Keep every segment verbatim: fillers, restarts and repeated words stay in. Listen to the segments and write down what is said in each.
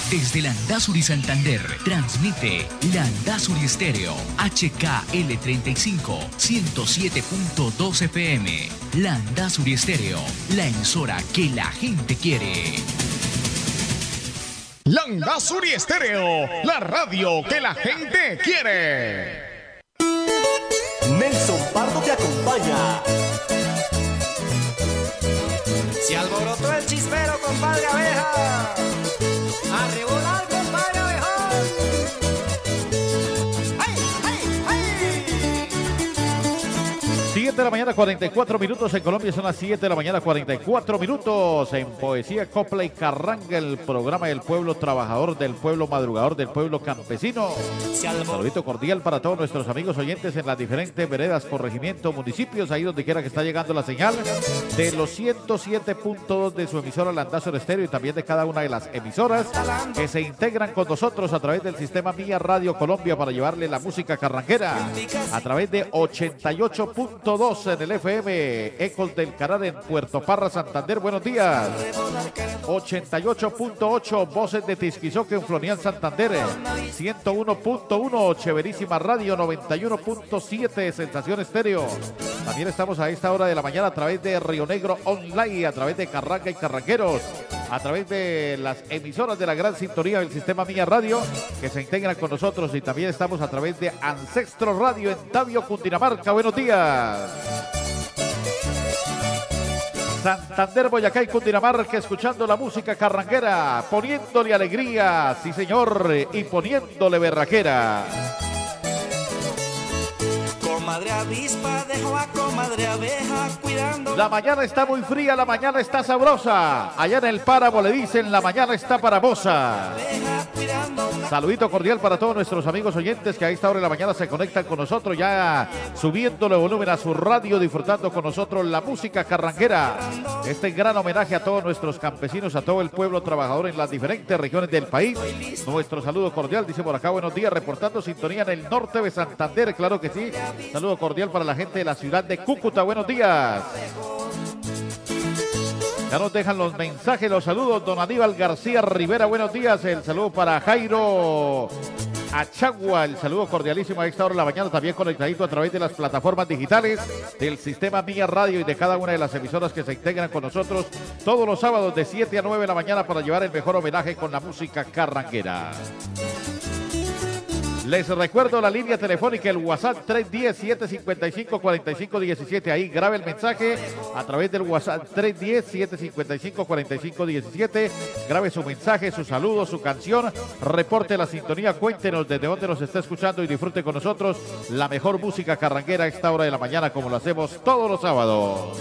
Desde Landazuri Santander, transmite Landazuri Estéreo, H K L treinta y cinco, ciento siete punto dos F M. Landazuri Estéreo, la emisora que la gente quiere. Landazuri Estéreo, la radio que la gente quiere. Nelson Pardo te acompaña. Se alborotó el chispero, compadre Abeja. Arriba el compadre Abeja. ¡Ay, ay, ay! siete de la mañana, cuarenta y cuatro minutos. En Colombia son las siete de la mañana, cuarenta y cuatro minutos. En Poesía, Copla y Carranga, el programa del pueblo trabajador, del pueblo madrugador, del pueblo campesino. Un saludito cordial para todos nuestros amigos oyentes en las diferentes veredas, corregimientos, municipios, ahí donde quiera que está llegando la señal de los ciento siete punto dos de su emisora Landazuri Estéreo y también de cada una de las emisoras que se integran con nosotros a través del sistema Mía Radio Colombia para llevarle la música carranguera a través de ochenta y ocho punto dos en el F M, Ecos del Caral en Puerto Parra, Santander. Buenos días. ochenta y ocho punto ocho, Voces de Tisquizoque en Florian, Santander. ciento uno punto uno, Cheverísima Radio. noventa y uno punto siete, Sensación Estéreo. También estamos a esta hora de la mañana a través de Río Negro Online, a través de Carranga y Carrangueros, a través de las emisoras de la gran sintonía del sistema Mía Radio que se integran con nosotros, y también estamos a través de Ancestro Radio en Tabio, Cundinamarca. Buenos días. Santander, Boyacá y Cundinamarca, escuchando la música carranguera, poniéndole alegría, sí señor, y poniéndole berraquera. Comadre avispa dejó a comadre abeja cuidando. La mañana está muy fría, la mañana está sabrosa. Allá en el páramo le dicen la mañana está parabosa. Saludito cordial para todos nuestros amigos oyentes que a esta hora de la mañana se conectan con nosotros, ya subiéndole volumen a su radio, disfrutando con nosotros la música carranguera. Este gran homenaje a todos nuestros campesinos, a todo el pueblo trabajador en las diferentes regiones del país. Nuestro saludo cordial, dice por acá, buenos días, reportando sintonía en el norte de Santander, claro que sí. Saludo cordial para la gente de la ciudad de Cúcuta, buenos días. Ya nos dejan los mensajes, los saludos. Don Aníbal García Rivera, buenos días. El saludo para Jairo Achagua, el saludo cordialísimo a esta hora de la mañana, también conectadito a través de las plataformas digitales del sistema Mía Radio y de cada una de las emisoras que se integran con nosotros todos los sábados de siete a nueve de la mañana para llevar el mejor homenaje con la música carranguera. Les recuerdo la línea telefónica, el WhatsApp tres uno cero, siete cinco cinco, cuatro cinco uno siete. Ahí grabe el mensaje a través del WhatsApp tres uno cero, siete cinco cinco, cuatro cinco uno siete. Grabe su mensaje, su saludo, su canción. Reporte la sintonía, cuéntenos desde dónde nos está escuchando y disfrute con nosotros la mejor música carranguera a esta hora de la mañana, como lo hacemos todos los sábados.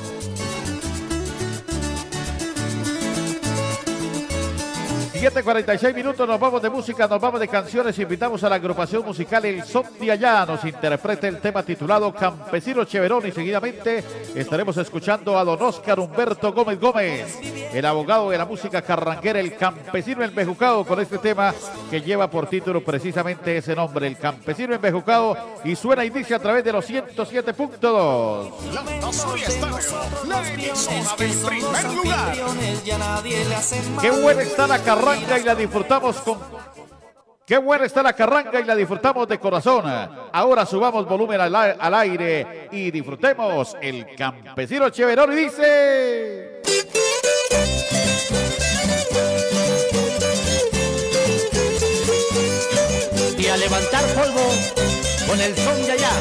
siete cuarenta y seis minutos, nos vamos de música, nos vamos de canciones. Invitamos a la agrupación musical El Son de Allá, nos interpreta el tema titulado Campesino Cheverón, y seguidamente estaremos escuchando a don Oscar Humberto Gómez Gómez, el abogado de la música carranguera, el campesino embejucado, con este tema que lleva por título precisamente ese nombre, el campesino embejucado, y suena y dice a través de los ciento siete punto dos. Landazuri Estéreo, la emisora del primer lugar. Qué buena está la carranga y la disfrutamos con... Qué buena está la carranga y la disfrutamos de corazón. Ahora subamos volumen al, al aire y disfrutemos el campesino Cheverón, y dice... Y a levantar polvo con el son de allá.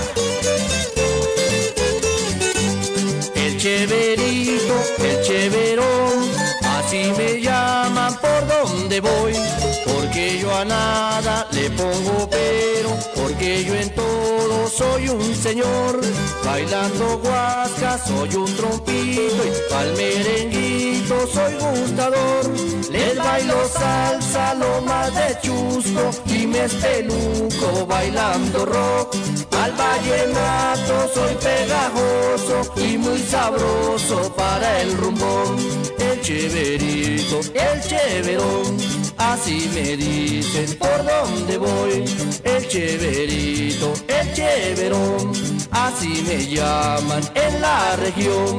El cheverito, el cheverón, así me llaman por donde voy, porque yo a nada le pongo pero, porque yo en todo soy un señor. Bailando guasca soy un trompito y pa'l merenguito soy gustador. Les bailo salsa lo más de chusco y me espeluco bailando rock. Al vallenato soy pegajoso y muy sabroso para el rumbón. El cheverito, el cheverón, así me dicen por donde voy. El cheverito, el cheverón, así me llaman en la región.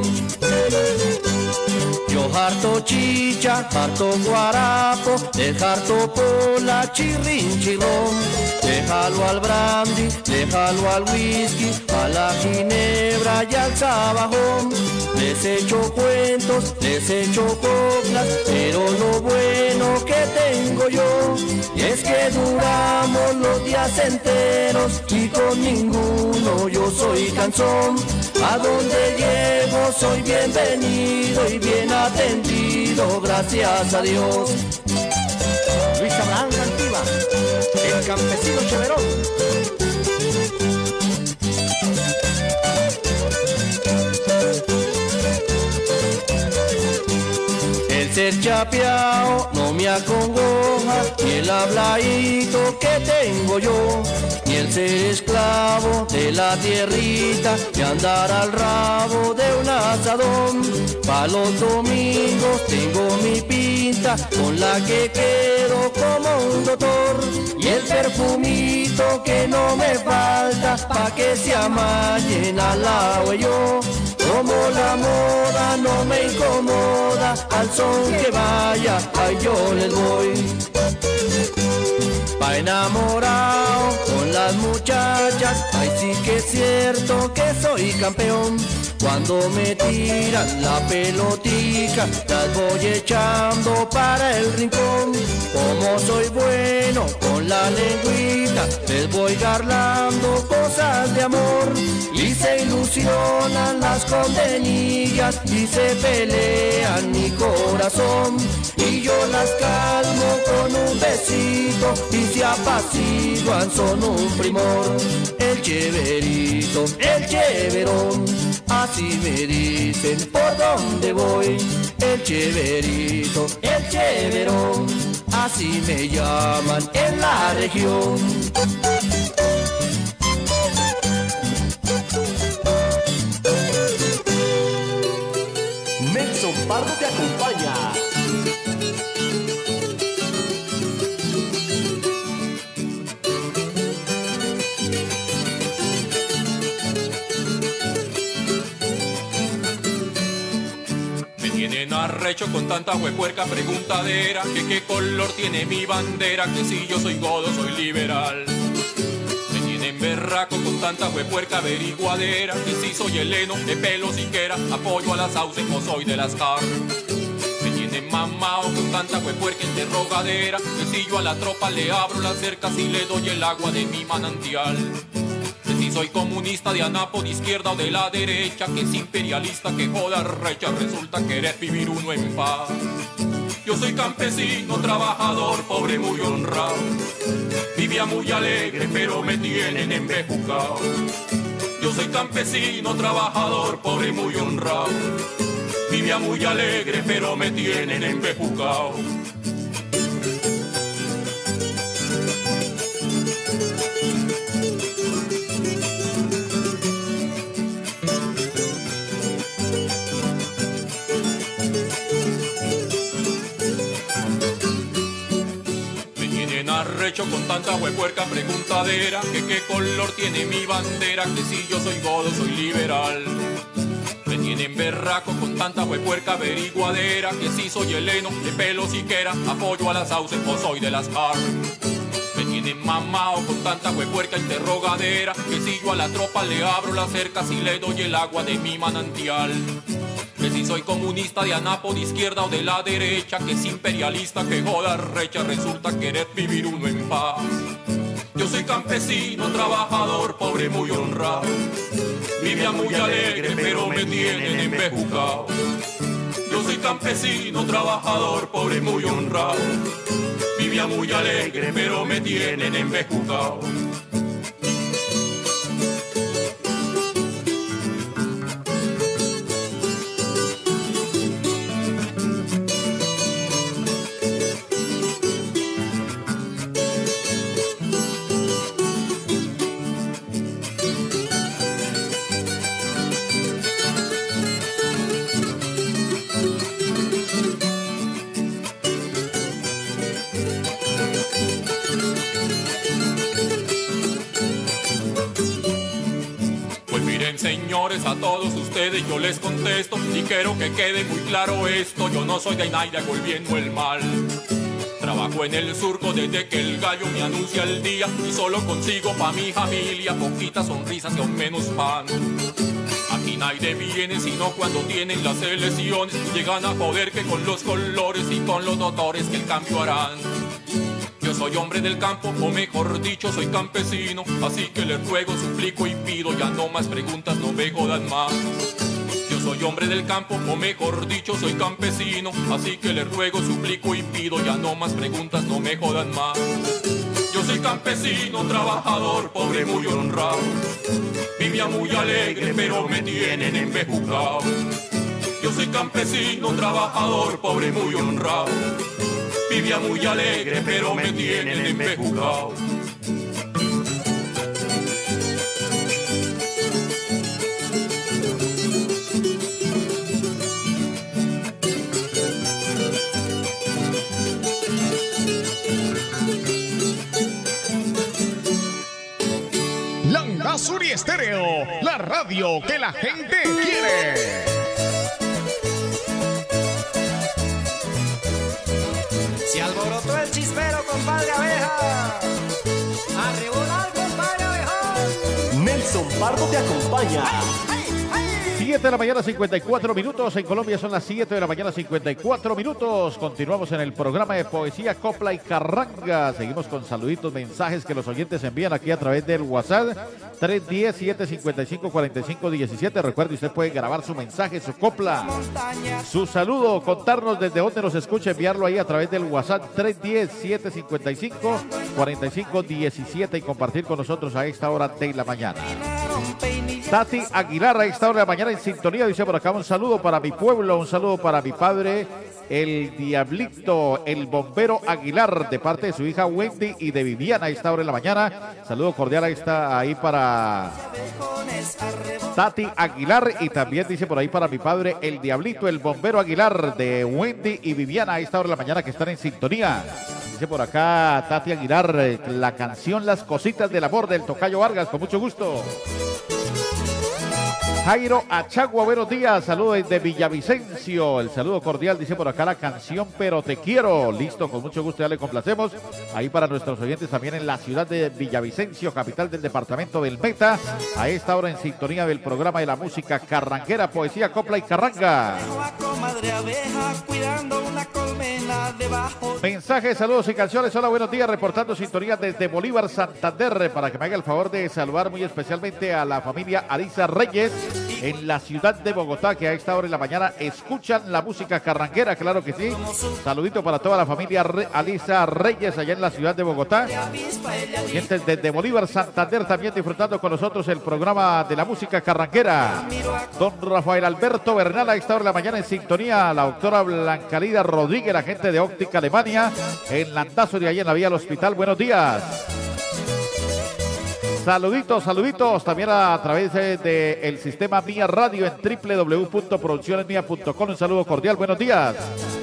Yo harto chicha, harto guarapo, de harto pola, chirrin chirrón. Déjalo al brandy, déjalo al whisky, a la ginebra y al sabajón. Les echo cuentos, les echo coplas, pero lo bueno que tengo yo es que duramos los días enteros y con ninguno yo soy cansón. A donde llego soy bienvenido y bien atendido, gracias a Dios. Luis Abraham Cantiva, el campesino cheverón. El ser chapeao no me acongoja, ni el habladito que tengo yo, ni el ser esclavo de la tierrita, ni andar al rabo de un asadón. Pa' los domingos tengo mi pinta, con la que quedo como un doctor, y el perfumito que no me falta, pa' que se amañen al lado yo. Como la moda no me incomoda, al son que vaya, ay yo les voy. Pa' enamorado con las muchachas, ay sí que es cierto que soy campeón. Cuando me tiran la pelotica, las voy echando para el rincón. Como soy bueno con la lengüita, les voy garlando cosas de amor. Y se ilusionan las condenillas y se pelean mi corazón. Y yo las calmo con un besito y se apaciguan, son un primor. El cheverito, el cheverón, así me dicen por donde voy. El cheverito, el cheverón, así me llaman en la región. Nelson Pardo te acompaña. Me tienen arrecho con tanta huepuerca preguntadera, que qué color tiene mi bandera, que si yo soy godo soy liberal. Me tienen berraco con tanta huepuerca averiguadera, que si soy heleno de pelo siquiera, apoyo a las sauces o soy de las car. Me tienen mamao con tanta huepuerca interrogadera, que si yo a la tropa le abro las cercas y le doy el agua de mi manantial. Si soy comunista de anapo de izquierda o de la derecha, que es imperialista, que joda recha, resulta querer vivir uno en paz. Yo soy campesino, trabajador, pobre, muy honrado. Vivía muy alegre, pero me tienen embejucado. Yo soy campesino, trabajador, pobre, muy honrado. Vivía muy alegre, pero me tienen embejucado. Arrecho con tanta huepuerca preguntadera, que qué color tiene mi bandera, que si yo soy godo soy liberal. Me tienen berraco con tanta huepuerca averiguadera, que si soy heleno de pelo siquiera, apoyo a las sauces o soy de las car. Me tienen mamao con tanta huepuerca interrogadera, que si yo a la tropa le abro las cercas y le doy el agua de mi manantial. Que si soy comunista de anapo de izquierda o de la derecha, que es imperialista, que joda recha, resulta querer vivir uno en paz. Yo soy campesino, trabajador, pobre, muy honrado. Vivía muy alegre, pero me tienen embejucado. Yo soy campesino, trabajador, pobre, muy honrado. Vivía muy alegre, pero me tienen embejucado. señores, a todos ustedes yo les contesto y quiero que quede muy claro esto, yo no soy de Inaida volviendo el mal. Trabajo en el surco desde que el gallo me anuncia el día y solo consigo pa' mi familia poquitas sonrisas y aún menos pan. Aquí nadie viene sino cuando tienen las elecciones, llegan a joder que con los colores y con los doctores que el cambio harán. Yo soy hombre del campo, o mejor dicho, soy campesino, así que les ruego, suplico y pido, ya no más preguntas, no me jodan más. Yo soy hombre del campo, o mejor dicho, soy campesino, así que les ruego, suplico y pido, ya no más preguntas, no me jodan más. Yo soy campesino, trabajador, pobre, muy honrado, vivía muy alegre, pero me tienen embejucado. Yo soy campesino, trabajador, pobre, muy honrado, vivía muy alegre, pero me tienen embejucado. Landazuri Estéreo, la radio que la gente quiere. Se alborotó el chispero, compadre abeja. Arriba el compadre abeja. Nelson Pardo te acompaña. siete de la mañana, cincuenta y cuatro minutos. En Colombia son las siete de la mañana, cincuenta y cuatro minutos. Continuamos en el programa de poesía, copla y carranga. Seguimos con saluditos, mensajes que los oyentes envían aquí a través del WhatsApp. tres uno cero, siete cinco cinco, cuatro cinco uno siete. Recuerde, usted puede grabar su mensaje, su copla, su saludo, contarnos desde dónde nos escucha, enviarlo ahí a través del WhatsApp tres uno cero, siete cinco cinco, cuatro cinco uno siete y compartir con nosotros a esta hora de la mañana. Tati Aguilar a esta hora de la mañana en sintonía, dice por acá: un saludo para mi pueblo, un saludo para mi padre, el Diablito, el bombero Aguilar, de parte de su hija Wendy y de Viviana a esta hora de la mañana. Saludo cordial ahí está ahí para Tati Aguilar, y también dice por ahí para mi padre, el Diablito, el bombero Aguilar, de Wendy y Viviana a esta hora de la mañana, que están en sintonía. Dice por acá Tati Aguilar, la canción Las Cositas del Amor del Tocayo Vargas, con mucho gusto. Jairo Achagua, buenos días, saludos desde Villavicencio, el saludo cordial, dice por acá la canción Pero Te Quiero, listo, con mucho gusto, ya le complacemos, ahí para nuestros oyentes también en la ciudad de Villavicencio, capital del departamento del Meta, a esta hora en sintonía del programa de la música carranguera, poesía, copla y carranga. Mensajes, saludos y canciones, hola, buenos días, reportando sintonía desde Bolívar, Santander, para que me haga el favor de saludar muy especialmente a la familia Arisa Reyes, en la ciudad de Bogotá, que a esta hora de la mañana escuchan la música carranguera, claro que sí. Saludito para toda la familia Re Alisa Reyes allá en la ciudad de Bogotá. Oyentes desde Bolívar, Santander, también disfrutando con nosotros el programa de la música carranguera. Don Rafael Alberto Bernal a esta hora de la mañana en sintonía. La doctora Blancalida Rodríguez, la gente de Óptica Alemania, en Landazuri, allá en la vía al hospital. Buenos días. Saluditos, saluditos también a través del de, de sistema Mía Radio en doble u doble u doble u punto producciones mía punto com. Un saludo cordial, buenos días.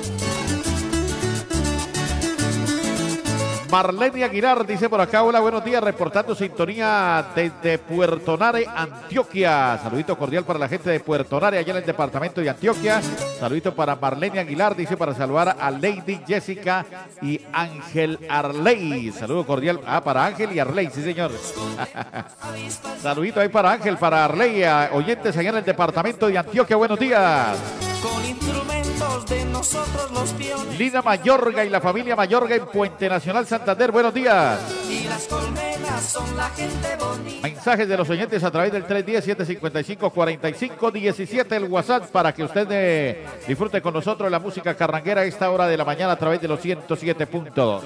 Marlene Aguilar dice por acá: hola, buenos días, reportando sintonía desde Puerto Nare, Antioquia. Saludito cordial para la gente de Puerto Nare, allá en el departamento de Antioquia. Saludito para Marlene Aguilar, dice para saludar a Lady Jessica y Ángel Arley. Saludo cordial, ah, para Ángel y Arley, sí señor. Saludito ahí para Ángel, para Arley, oyentes allá en el departamento de Antioquia, buenos días. Con instrumentos de nosotros los piones. Lina Mayorga y la familia Mayorga en Puente Nacional, Santander, buenos días. Y las colmenas son la gente bonita. Mensajes de los oyentes a través del tres uno cero, siete cinco cinco, cuatro cinco uno siete, el WhatsApp, para que usted eh, disfrute con nosotros la música carranguera a esta hora de la mañana a través de los ciento siete punto dos.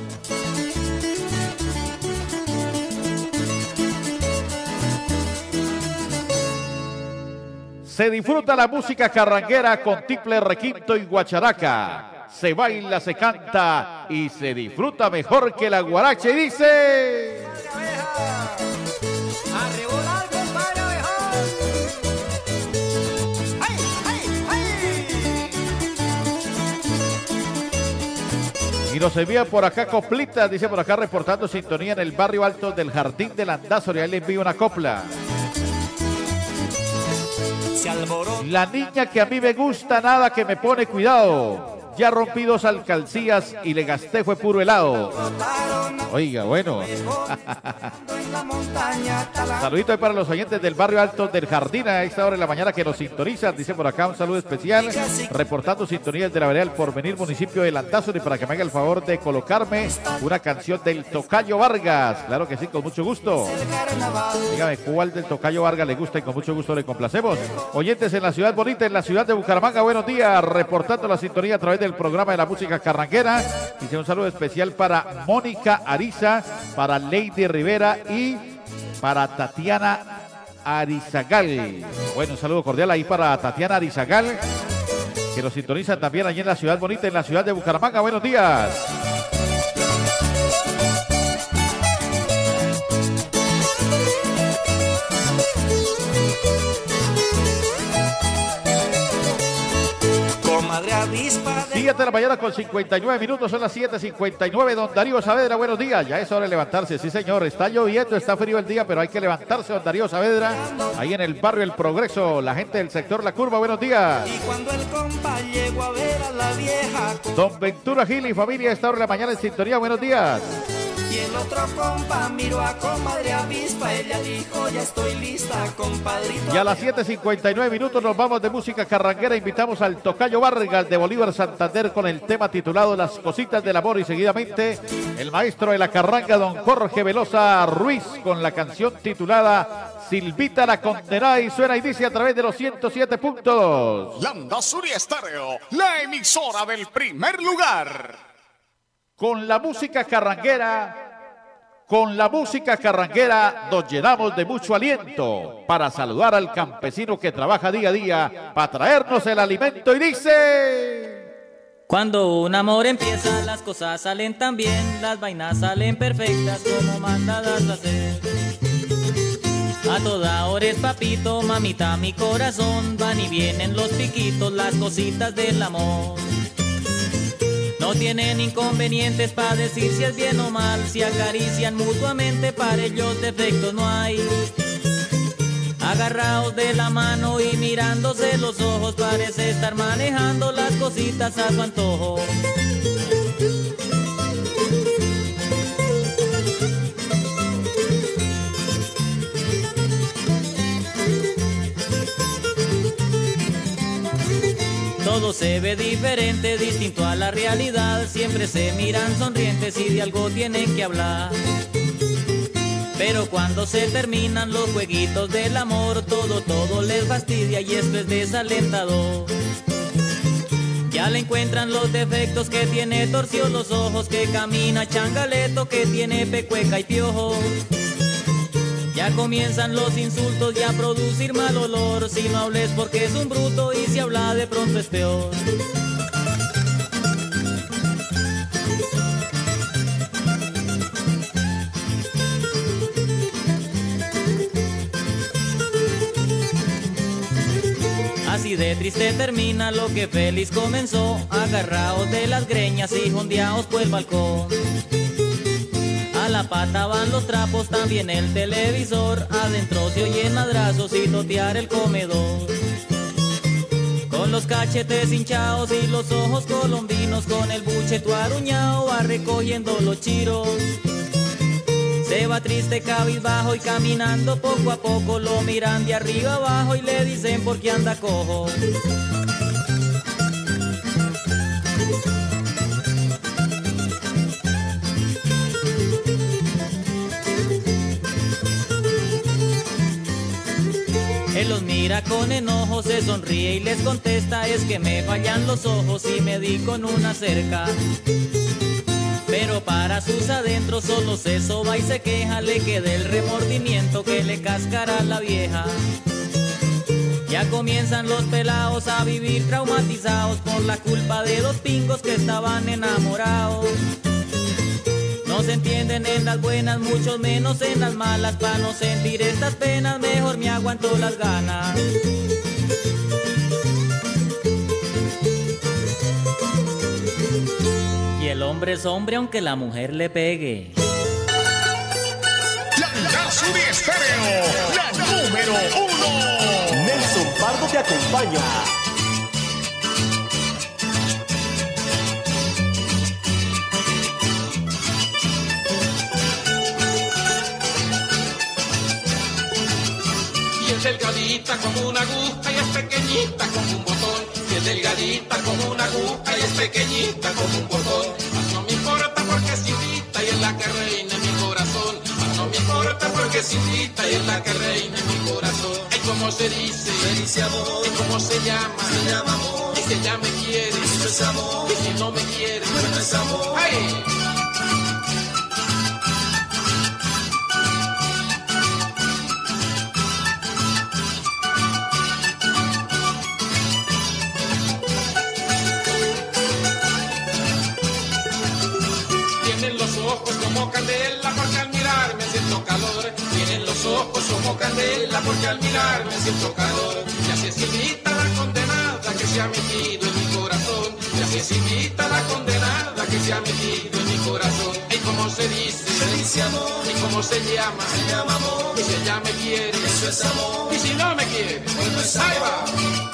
Se disfruta la música carranguera con tiple, requinto y guacharaca. Se baila, se canta y se disfruta mejor que la guaracha. Y dice... Y nos envía por acá coplita, dice por acá reportando sintonía en el barrio alto del Jardín de Landazuri. Ahí le envío una copla. se alborota. La niña que a mí me gusta, nada que me pone cuidado. Ya rompí dos alcancías y le gasté fue puro helado. Oiga, bueno. Saludito ahí para los oyentes del barrio Alto del Jardín a esta hora de la mañana que nos sintonizan. Dice por acá un saludo especial. Reportando sintonías de la vereda del Porvenir, municipio de Landazuri, para que me haga el favor de colocarme una canción del Tocayo Vargas. Claro que sí, con mucho gusto. Dígame cuál del Tocayo Vargas le gusta y con mucho gusto le complacemos. Oyentes en la ciudad bonita, en la ciudad de Bucaramanga, buenos días. Reportando la sintonía a través de el programa de la música carranguera. Dice un saludo especial para Mónica Ariza, para Lady Rivera y para Tatiana Arizagal. Bueno, un saludo cordial ahí para Tatiana Arizagal, que nos sintonizan también allí en la ciudad bonita, en la ciudad de Bucaramanga. Buenos días. siete de la mañana con cincuenta y nueve minutos, son las siete cincuenta y nueve. Don Darío Saavedra, buenos días. Ya es hora de levantarse, sí señor. Está lloviendo, está frío el día, pero hay que levantarse, don Darío Saavedra. Ahí en el barrio El Progreso, la gente del sector La Curva, buenos días. Y cuando el compa llegó a ver a la vieja. Don Ventura Gil y familia, a esta hora de la mañana en sintonía, buenos días. Y el otro compa miró a comadre avispa, ella dijo, ya estoy lista, compadrito. Y a las siete cincuenta y nueve minutos nos vamos de música carranguera. Invitamos al Tocayo Vargas de Bolívar Santander con el tema titulado Las Cositas del Amor, y seguidamente el maestro de la carranga, don Jorge Velosa Ruiz, con la canción titulada Silvita la Condenada, y suena y dice a través de los ciento siete punto dos. Landazuri Estéreo, la emisora del primer lugar. Con la música carranguera, con la música carranguera nos llenamos de mucho aliento para saludar al campesino que trabaja día a día para traernos el alimento, y dice: cuando un amor empieza, las cosas salen tan bien, las vainas salen perfectas como mandadas a hacer. A toda hora es papito, mamita, mi corazón, van y vienen los piquitos, las cositas del amor. No tienen inconvenientes para decir si es bien o mal, si acarician mutuamente, para ellos defectos no hay. Agarrados de la mano y mirándose los ojos, parece estar manejando las cositas a su antojo. Todo se ve diferente, distinto a la realidad. Siempre se miran sonrientes y de algo tienen que hablar. Pero cuando se terminan los jueguitos del amor, todo, todo les fastidia y esto es desalentador. Ya le encuentran los defectos, que tiene torcidos los ojos, que camina changaleto, que tiene pecueca y piojo. Ya comienzan los insultos y a producir mal olor. Si no hables porque es un bruto, y si habla de pronto es peor. Así de triste termina lo que feliz comenzó, agarrados de las greñas y jondeados por el balcón. A la pata van los trapos, también el televisor, adentro se oyen madrazos y totear el comedor. Con los cachetes hinchados y los ojos colombinos, con el bucheto aruñado va recogiendo los chiros. Se va triste, cabizbajo, y caminando poco a poco lo miran de arriba abajo y le dicen por qué anda cojo. Él los mira con enojo, se sonríe y les contesta: es que me fallan los ojos y me di con una cerca. Pero para sus adentros solo se soba y se queja, le queda el remordimiento que le cascará la vieja. Ya comienzan los pelados a vivir traumatizados por la culpa de dos pingos que estaban enamorados. No se entienden en las buenas, mucho menos en las malas. Para no sentir estas penas, mejor me aguanto las ganas. Y el hombre es hombre aunque la mujer le pegue. Landazuri Estéreo, la número uno. Nelson Pardo te acompaña. Y es delgadita como una aguja y es pequeñita como un botón. Y es delgadita como una aguja y es pequeñita como un botón. Mas no me importa porque es indita y es la que reina en mi corazón. Mas no me importa porque es indita y es la que reina en mi corazón. Ay, ¿cómo se dice? Se dice amor. ¿Y cómo se llama? Se llama amor. Y si ella me quiere, eso es amor. Y si no me quiere, pues no es amor. ¡Ay! Como candela porque al mirarme siento calor. Tienen los ojos como candela porque al mirarme siento calor. Y así es invita la condenada que se ha metido en mi corazón. Y así es invita la condenada que se ha metido en mi corazón. Y como se dice, se dice amor. Y como se llama, se llama amor. Y si ella me quiere, eso es amor. Y si no me quiere, pues no es amor. Ahí va.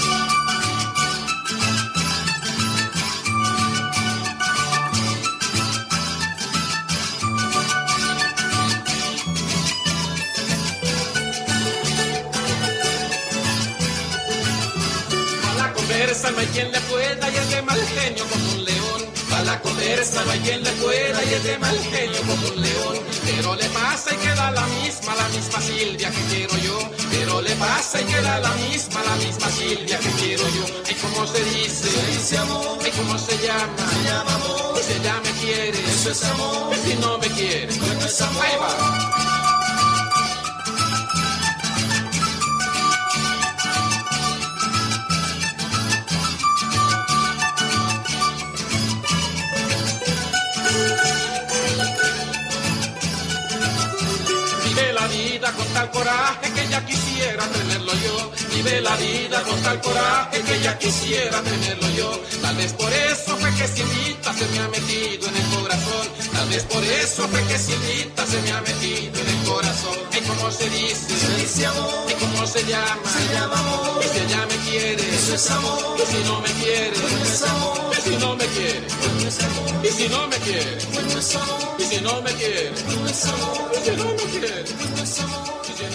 No hay quien le pueda y es de mal genio como un león. A la conversa no hay quien le pueda y es de mal genio como un león. Pero le pasa y queda la misma, la misma Silvia que quiero yo. Pero le pasa y queda la misma, la misma Silvia que quiero yo. Ay, ¿cómo se dice? Se dice amor. Ay, ¿cómo se llama? Se llama amor. Y si ella me quiere, eso es amor. Y si no me quiere, pues no es amor. Ahí va. Con tal coraje que ya quisiera tenerlo yo. Vive la vida con tal coraje que ya quisiera tenerlo yo. Tal vez por eso fue que Silvita se me ha metido en el corazón. Tal vez por eso fue que Silvita se me ha metido en el corazón. Y como se dice, se dice amor. Y como se llama, se llama amor. Y si ella me quiere, eso es amor. Y si no me quiere, pues no es amor. Y si no me quiere, pues no es amor. Y si no me quiere, pues no es amor. Y si no me quiere, pues no es amor. Y si no me quiere, pues no es amor.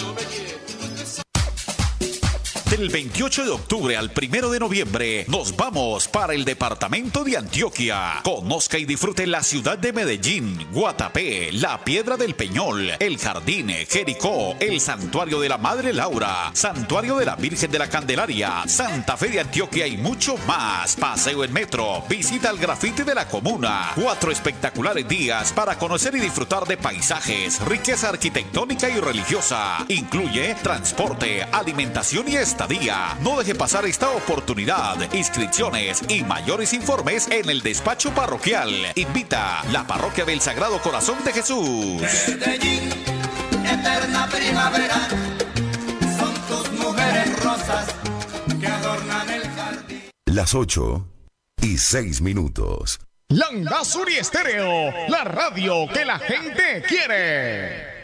Del veintiocho de octubre al primero de noviembre nos vamos para el departamento de Antioquia. Conozca y disfrute la ciudad de Medellín, Guatapé, la Piedra del Peñol, el Jardín, Jericó, el Santuario de la Madre Laura, Santuario de la Virgen de la Candelaria, Santa Fe de Antioquia y mucho más. Paseo en metro, visita al grafite de la comuna. Cuatro espectaculares días para conocer y disfrutar de paisajes, riqueza arquitectónica y religiosa. Incluye transporte, alimentación y estadía. No deje pasar esta oportunidad. Inscripciones y mayores informes en el despacho parroquial. Invita la Parroquia del Sagrado Corazón de Jesús. Medellín, eterna primavera, son tus mujeres rosas que adornan el jardín. Las ocho y seis minutos. Landazuri Estéreo, la radio que la gente quiere.